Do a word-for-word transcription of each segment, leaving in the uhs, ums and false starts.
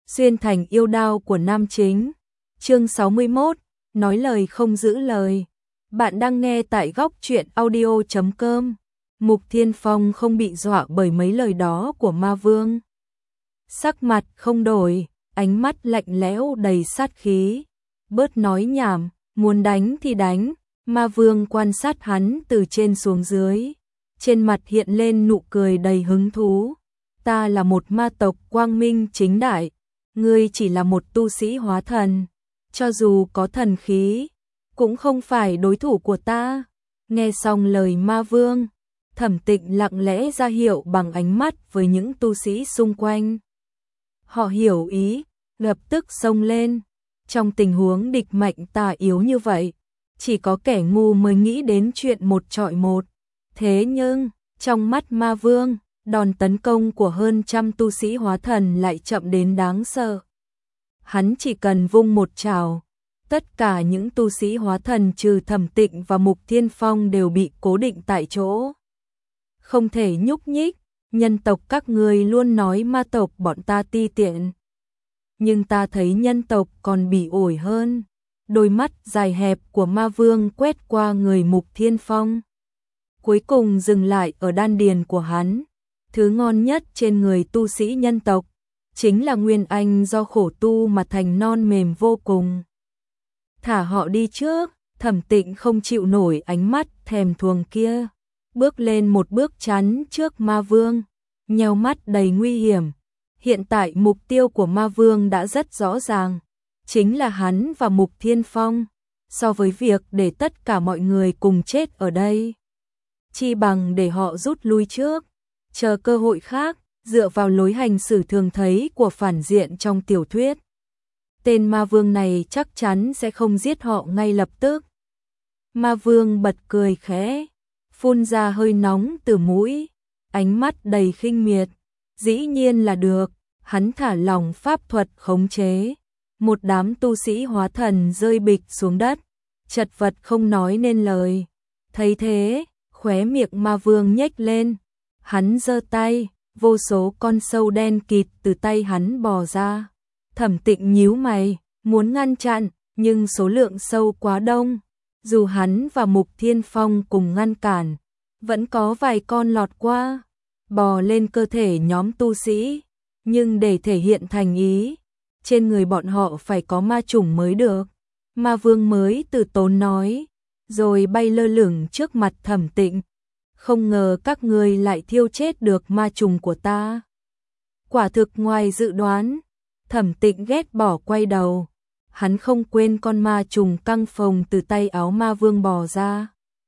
xuyên thành yêu đao của nam chính. Chương sáu mươi mốt, nói lời không giữ lời. Bạn đang nghe tại góc truyện audio chấm com. Mục Thiên Phong không bị dọa bởi mấy lời đó của ma vương. Sắc mặt không đổi, ánh mắt lạnh lẽo đầy sát khí. Bớt nói nhảm, muốn đánh thì đánh. Ma vương quan sát hắn từ trên xuống dưới. Trên mặt hiện lên nụ cười đầy hứng thú. Ta là một ma tộc quang minh chính đại. Ngươi chỉ là một tu sĩ hóa thần. Cho dù có thần khí, cũng không phải đối thủ của ta. Nghe xong lời ma vương, Thẩm Tịnh lặng lẽ ra hiệu bằng ánh mắt với những tu sĩ xung quanh. Họ hiểu ý, lập tức xông lên. Trong tình huống địch mạnh tà yếu như vậy, chỉ có kẻ ngu mới nghĩ đến chuyện một trọi một. Thế nhưng, trong mắt ma vương, đòn tấn công của hơn trăm tu sĩ hóa thần lại chậm đến đáng sợ. Hắn chỉ cần vung một trảo, tất cả những tu sĩ hóa thần trừ Thẩm Tịnh và Mục Thiên Phong đều bị cố định tại chỗ. Không thể nhúc nhích, nhân tộc các ngươi luôn nói ma tộc bọn ta ti tiện. Nhưng ta thấy nhân tộc còn bỉ ổi hơn. Đôi mắt dài hẹp của ma vương quét qua người Mục Thiên Phong. Cuối cùng dừng lại ở đan điền của hắn. Thứ ngon nhất trên người tu sĩ nhân tộc chính là nguyên anh do khổ tu mà thành non mềm vô cùng. Thả họ đi trước, Thẩm Tịnh không chịu nổi ánh mắt thèm thuồng kia. Bước lên một bước chắn trước ma vương, nheo mắt đầy nguy hiểm. Hiện tại mục tiêu của ma vương đã rất rõ ràng. Chính là hắn và Mục Thiên Phong. So với việc để tất cả mọi người cùng chết ở đây, chi bằng để họ rút lui trước, chờ cơ hội khác, dựa vào lối hành xử thường thấy của phản diện trong tiểu thuyết. Tên ma vương này chắc chắn sẽ không giết họ ngay lập tức. Ma vương bật cười khẽ, phun ra hơi nóng từ mũi, ánh mắt đầy khinh miệt. Dĩ nhiên là được, hắn thả lỏng pháp thuật khống chế. Một đám tu sĩ hóa thần rơi bịch xuống đất, chật vật không nói nên lời. Thấy thế, khóe miệng ma vương nhếch lên. Hắn giơ tay, vô số con sâu đen kịt từ tay hắn bò ra. Thẩm Tịnh nhíu mày, muốn ngăn chặn, nhưng số lượng sâu quá đông. Dù hắn và Mục Thiên Phong cùng ngăn cản, vẫn có vài con lọt qua, bò lên cơ thể nhóm tu sĩ. Nhưng để thể hiện thành ý, trên người bọn họ phải có ma chủng mới được. Ma vương mới từ tốn nói, rồi bay lơ lửng trước mặt Thẩm Tịnh. Không ngờ các ngươi lại thiêu chết được ma trùng của ta. Quả thực ngoài dự đoán. Thẩm Tịnh ghét bỏ quay đầu. Hắn không quên con ma trùng căng phồng từ tay áo ma vương bò ra.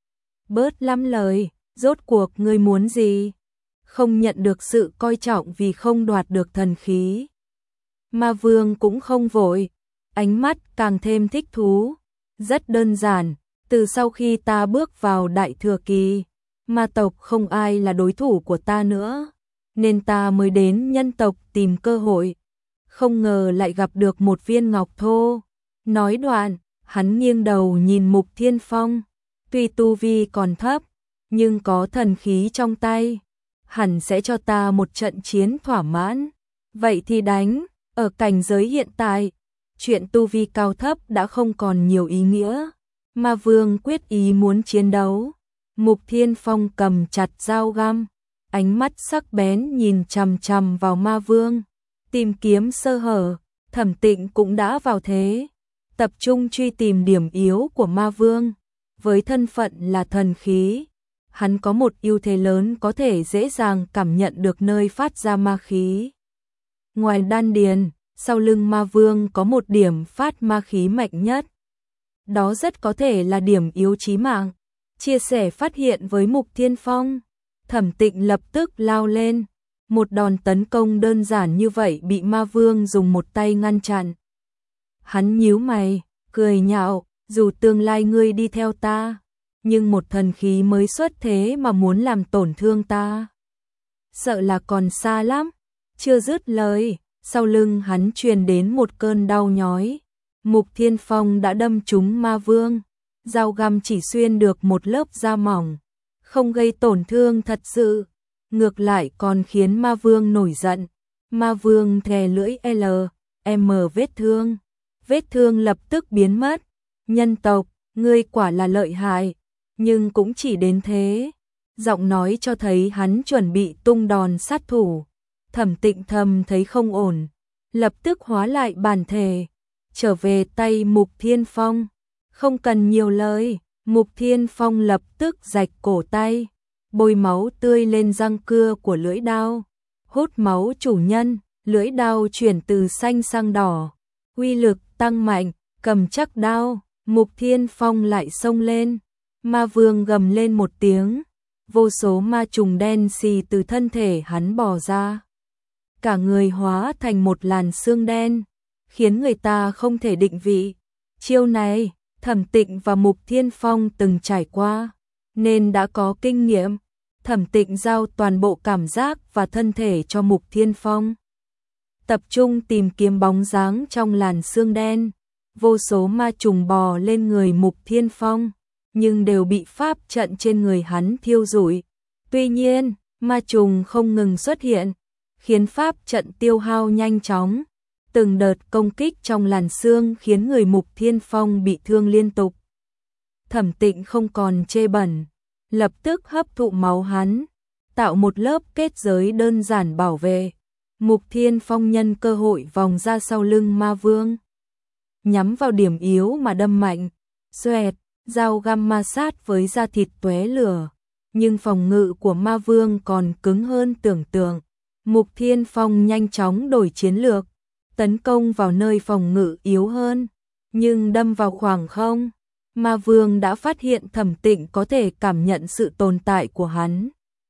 Bớt lắm lời, rốt cuộc ngươi muốn gì? Không nhận được sự coi trọng vì không đoạt được thần khí. Ma vương cũng không vội, ánh mắt càng thêm thích thú. Rất đơn giản, từ sau khi ta bước vào đại thừa kỳ, ma tộc không ai là đối thủ của ta nữa, nên ta mới đến nhân tộc tìm cơ hội. Không ngờ lại gặp được một viên ngọc thô. Nói đoạn, hắn nghiêng đầu nhìn Mục Thiên Phong. Tuy tu vi còn thấp, nhưng có thần khí trong tay, hẳn sẽ cho ta một trận chiến thỏa mãn. Vậy thì đánh, ở cảnh giới hiện tại, chuyện tu vi cao thấp đã không còn nhiều ý nghĩa. Ma vương quyết ý muốn chiến đấu. Mục Thiên Phong cầm chặt dao găm, ánh mắt sắc bén nhìn chằm chằm vào ma vương, tìm kiếm sơ hở. Thẩm Tịnh cũng đã vào thế, tập trung truy tìm điểm yếu của ma vương. Với thân phận là thần khí, hắn có một ưu thế lớn, có thể dễ dàng cảm nhận được nơi phát ra ma khí. Ngoài đan điền, sau lưng ma vương có một điểm phát ma khí mạnh nhất. Đó rất có thể là điểm yếu chí mạng. Chia sẻ phát hiện với Mục Thiên Phong, Thẩm Tịnh lập tức lao lên. Một đòn tấn công đơn giản như vậy bị ma vương dùng một tay ngăn chặn. Hắn nhíu mày, cười nhạo, dù tương lai ngươi đi theo ta, nhưng một thần khí mới xuất thế mà muốn làm tổn thương ta, sợ là còn xa lắm. Chưa dứt lời, sau lưng hắn truyền đến một cơn đau nhói. Mục Thiên Phong đã đâm trúng ma vương. Dao găm chỉ xuyên được một lớp da mỏng, không gây tổn thương thật sự, ngược lại còn khiến ma vương nổi giận. Ma vương thè lưỡi L, em vết thương. Vết thương lập tức biến mất. Nhân tộc, ngươi quả là lợi hại, nhưng cũng chỉ đến thế. Giọng nói cho thấy hắn chuẩn bị tung đòn sát thủ. Thẩm Tịnh thầm thấy không ổn, lập tức hóa lại bản thể, trở về tay Mục Thiên Phong. Không cần nhiều lời, Mục Thiên Phong lập tức rạch cổ tay, bôi máu tươi lên răng cưa của lưỡi đao. Hút máu chủ nhân, lưỡi đao chuyển từ xanh sang đỏ, uy lực tăng mạnh, cầm chắc đao, Mục Thiên Phong lại xông lên. Ma Vương gầm lên một tiếng, vô số ma trùng đen xì từ thân thể hắn bò ra. Cả người hóa thành một làn xương đen, khiến người ta không thể định vị. Chiêu này, Thẩm Tịnh và Mục Thiên Phong từng trải qua, nên đã có kinh nghiệm. Thẩm Tịnh giao toàn bộ cảm giác và thân thể cho Mục Thiên Phong, tập trung tìm kiếm bóng dáng trong làn xương đen. Vô số ma trùng bò lên người Mục Thiên Phong, nhưng đều bị pháp trận trên người hắn thiêu rụi. Tuy nhiên, ma trùng không ngừng xuất hiện, khiến pháp trận tiêu hao nhanh chóng. Từng đợt công kích trong làn xương khiến người Mục Thiên Phong bị thương liên tục. Thẩm Tịnh không còn chê bẩn, lập tức hấp thụ máu hắn, tạo một lớp kết giới đơn giản bảo vệ. Mục Thiên Phong nhân cơ hội vòng ra sau lưng Ma Vương, nhắm vào điểm yếu mà đâm mạnh. Xoẹt, dao găm ma sát với da thịt tóe lửa, nhưng phòng ngự của Ma Vương còn cứng hơn tưởng tượng. Mục Thiên Phong nhanh chóng đổi chiến lược, tấn công vào nơi phòng ngự yếu hơn, nhưng đâm vào khoảng không. Ma Vương đã phát hiện Thẩm Tịnh có thể cảm nhận sự tồn tại của hắn,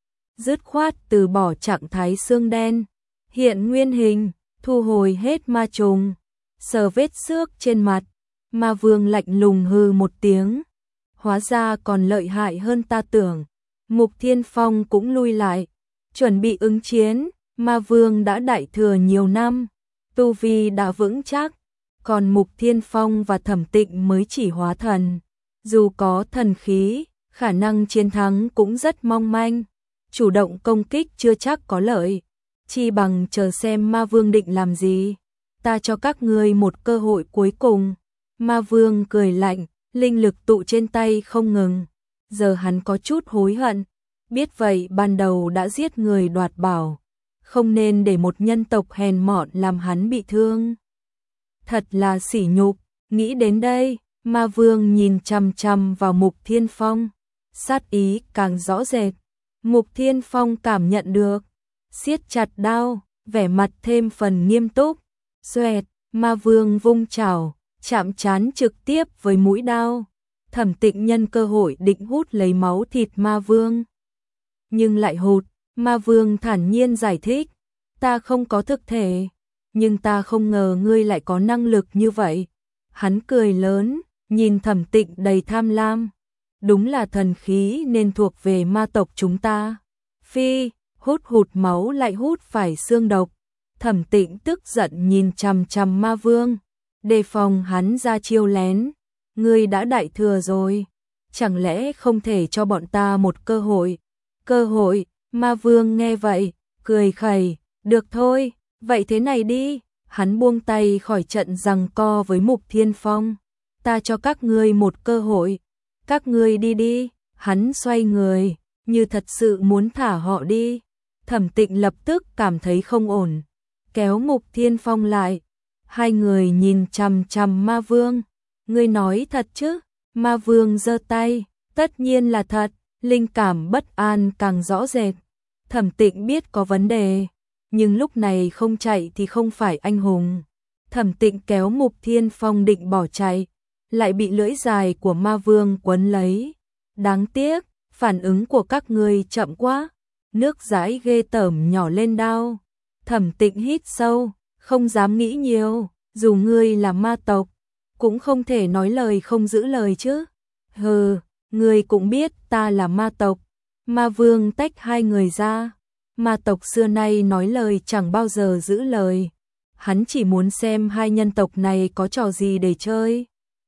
dứt khoát từ bỏ trạng thái xương đen, hiện nguyên hình, thu hồi hết ma trùng, sờ vết xước trên mặt. Ma Vương lạnh lùng hừ một tiếng, hóa ra còn lợi hại hơn ta tưởng. Mục Thiên Phong cũng lui lại, chuẩn bị ứng chiến. Ma Vương đã đại thừa nhiều năm, tu vi đã vững chắc, còn Mục Thiên Phong và Thẩm Tịnh mới chỉ hóa thần. Dù có thần khí, khả năng chiến thắng cũng rất mong manh. Chủ động công kích chưa chắc có lợi, chi bằng chờ xem Ma Vương định làm gì. Ta cho các ngươi một cơ hội cuối cùng. Ma Vương cười lạnh, linh lực tụ trên tay không ngừng. Giờ hắn có chút hối hận, biết vậy ban đầu đã giết người đoạt bảo, không nên để một nhân tộc hèn mọn làm hắn bị thương. Thật là sỉ nhục. Nghĩ đến đây, Ma Vương nhìn chằm chằm vào Mục Thiên Phong, sát ý càng rõ rệt. Mục Thiên Phong cảm nhận được, siết chặt đao, vẻ mặt thêm phần nghiêm túc. Xoẹt, Ma Vương vung chảo, chạm trán trực tiếp với mũi đao. Thẩm Tịnh nhân cơ hội định hút lấy máu thịt Ma Vương, nhưng lại hụt. Ma Vương thản nhiên giải thích, ta không có thực thể, nhưng ta không ngờ ngươi lại có năng lực như vậy. Hắn cười lớn, nhìn Thẩm Tịnh đầy tham lam, đúng là thần khí nên thuộc về ma tộc chúng ta. Phi, hút hụt máu lại hút phải xương độc. Thẩm Tịnh tức giận nhìn chằm chằm Ma Vương, đề phòng hắn ra chiêu lén. Ngươi đã đại thừa rồi, chẳng lẽ không thể cho bọn ta một cơ hội? Cơ hội? Ma Vương nghe vậy, cười khẩy, được thôi, vậy thế này đi. Hắn buông tay khỏi trận giằng co với Mục Thiên Phong. Ta cho các ngươi một cơ hội, các ngươi đi đi. Hắn xoay người, như thật sự muốn thả họ đi. Thẩm Tịnh lập tức cảm thấy không ổn, kéo Mục Thiên Phong lại. Hai người nhìn chằm chằm Ma Vương. Ngươi nói thật chứ? Ma Vương giơ tay, tất nhiên là thật. Linh cảm bất an càng rõ rệt. Thẩm Tịnh biết có vấn đề, nhưng lúc này không chạy thì không phải anh hùng. Thẩm Tịnh kéo Mục Thiên Phong định bỏ chạy, lại bị lưỡi dài của Ma Vương quấn lấy. Đáng tiếc, phản ứng của các ngươi chậm quá. Nước dãi ghê tởm nhỏ lên đao. Thẩm Tịnh hít sâu, không dám nghĩ nhiều. Dù ngươi là ma tộc, cũng không thể nói lời không giữ lời chứ. Hừ, ngươi cũng biết ta là ma tộc. Ma Vương tách hai người ra. Ma tộc xưa nay nói lời chẳng bao giờ giữ lời. Hắn chỉ muốn xem hai nhân tộc này có trò gì để chơi.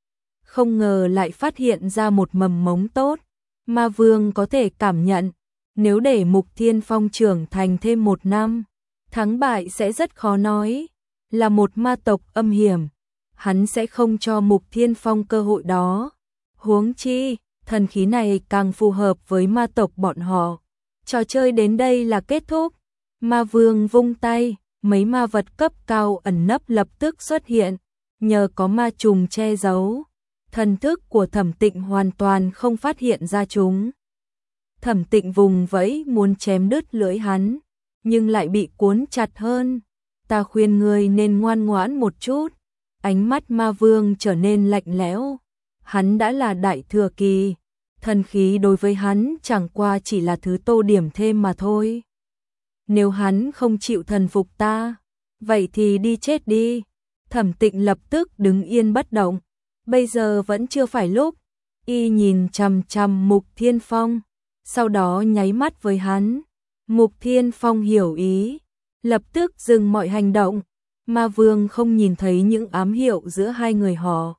Không ngờ lại phát hiện ra một mầm mống tốt. Ma Vương có thể cảm nhận, nếu để Mục Thiên Phong trưởng thành thêm một năm, thắng bại sẽ rất khó nói. là một ma tộc âm hiểm, hắn sẽ không cho Mục Thiên Phong cơ hội đó. Huống chi, thần khí này càng phù hợp với ma tộc bọn họ. Trò chơi đến đây là kết thúc. Ma Vương vung tay, mấy ma vật cấp cao ẩn nấp lập tức xuất hiện, nhờ có ma trùng che giấu, thần thức của Thẩm Tịnh hoàn toàn không phát hiện ra chúng. Thẩm Tịnh vùng vẫy muốn chém đứt lưỡi hắn, nhưng lại bị cuốn chặt hơn. Ta khuyên ngươi nên ngoan ngoãn một chút. Ánh mắt Ma Vương trở nên lạnh lẽo. Hắn đã là đại thừa kỳ, thần khí đối với hắn chẳng qua chỉ là thứ tô điểm thêm mà thôi. Nếu hắn không chịu thần phục ta, vậy thì đi chết đi. Thẩm Tịnh lập tức đứng yên bất động. Bây giờ vẫn chưa phải lúc. Y nhìn chằm chằm Mục Thiên Phong, sau đó nháy mắt với hắn. Mục Thiên Phong hiểu ý, lập tức dừng mọi hành động. Ma Vương không nhìn thấy những ám hiệu giữa hai người họ,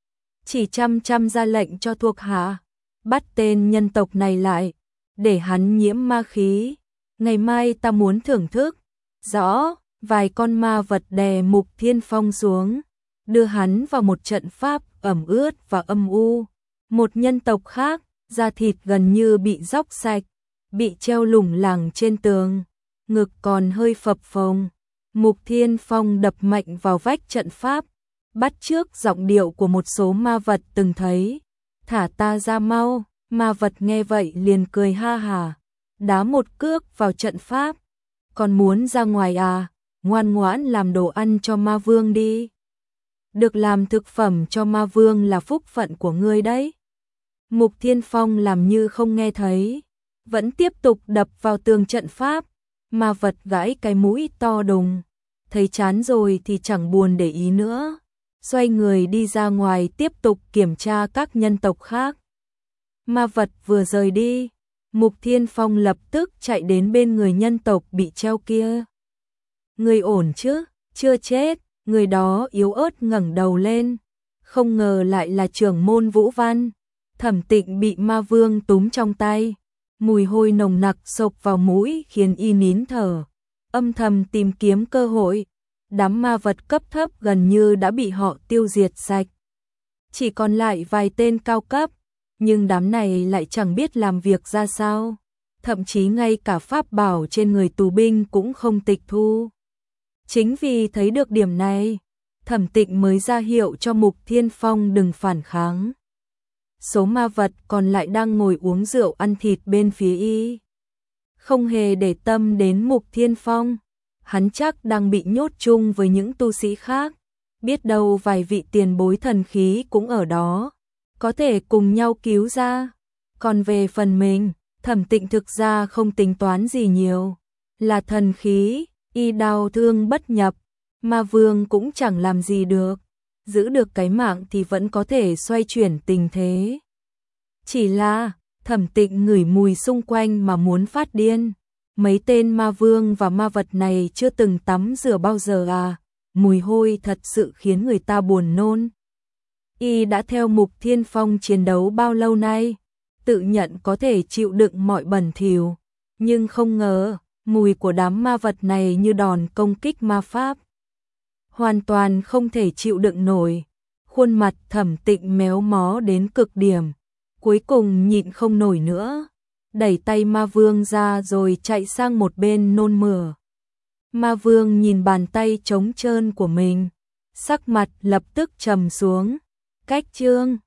chỉ chăm chăm ra lệnh cho thuộc hạ bắt tên nhân tộc này lại, để hắn nhiễm ma khí. Ngày mai ta muốn thưởng thức. Rõ. Vài con ma vật đè Mục Thiên Phong xuống, đưa hắn vào một trận pháp ẩm ướt và âm u. Một nhân tộc khác, da thịt gần như bị róc sạch, bị treo lủng lẳng trên tường, ngực còn hơi phập phồng. Mục Thiên Phong đập mạnh vào vách trận pháp, bắt chước giọng điệu của một số ma vật từng thấy. Thả ta ra mau. Ma vật nghe vậy liền cười ha hả, đá một cước vào trận pháp. Còn muốn ra ngoài à? Ngoan ngoãn làm đồ ăn cho Ma Vương đi. Được làm thực phẩm cho Ma Vương là phúc phận của ngươi đấy. Mục Thiên Phong làm như không nghe thấy, vẫn tiếp tục đập vào tường trận pháp. Ma vật gãi cái mũi to đùng, thấy chán rồi thì chẳng buồn để ý nữa, xoay người đi ra ngoài tiếp tục kiểm tra các nhân tộc khác. Ma vật vừa rời đi, Mục Thiên Phong lập tức chạy đến bên người nhân tộc bị treo kia. Người ổn chứ? Chưa chết. Người đó yếu ớt ngẩng đầu lên, không ngờ lại là trưởng môn Vũ Văn. Thẩm Tịnh bị Ma Vương túm trong tay, mùi hôi nồng nặc xộc vào mũi khiến y nín thở, âm thầm tìm kiếm cơ hội. Đám ma vật cấp thấp gần như đã bị họ tiêu diệt sạch, chỉ còn lại vài tên cao cấp, nhưng đám này lại chẳng biết làm việc ra sao, thậm chí ngay cả pháp bảo trên người tù binh cũng không tịch thu. Chính vì thấy được điểm này, Thẩm Tịnh mới ra hiệu cho Mục Thiên Phong đừng phản kháng. Số ma vật còn lại đang ngồi uống rượu ăn thịt bên phía y, không hề để tâm đến Mục Thiên Phong. Hắn chắc đang bị nhốt chung với những tu sĩ khác, biết đâu vài vị tiền bối thần khí cũng ở đó, có thể cùng nhau cứu ra. Còn về phần mình, Thẩm Tịnh thực ra không tính toán gì nhiều, là thần khí, y đau thương bất nhập, Ma Vương cũng chẳng làm gì được, giữ được cái mạng thì vẫn có thể xoay chuyển tình thế. Chỉ là, Thẩm Tịnh ngửi mùi xung quanh mà muốn phát điên. Mấy tên Ma Vương và ma vật này chưa từng tắm rửa bao giờ à, mùi hôi thật sự khiến người ta buồn nôn. Y đã theo Mục Thiên Phong chiến đấu bao lâu nay, tự nhận có thể chịu đựng mọi bẩn thỉu, nhưng không ngờ, mùi của đám ma vật này như đòn công kích ma pháp. Hoàn toàn không thể chịu đựng nổi. Khuôn mặt Thẩm Tịnh méo mó đến cực điểm, cuối cùng nhịn không nổi nữa, đẩy tay Ma Vương ra rồi chạy sang một bên nôn mửa. Ma Vương nhìn bàn tay trống trơn của mình, sắc mặt lập tức trầm xuống. Cách chương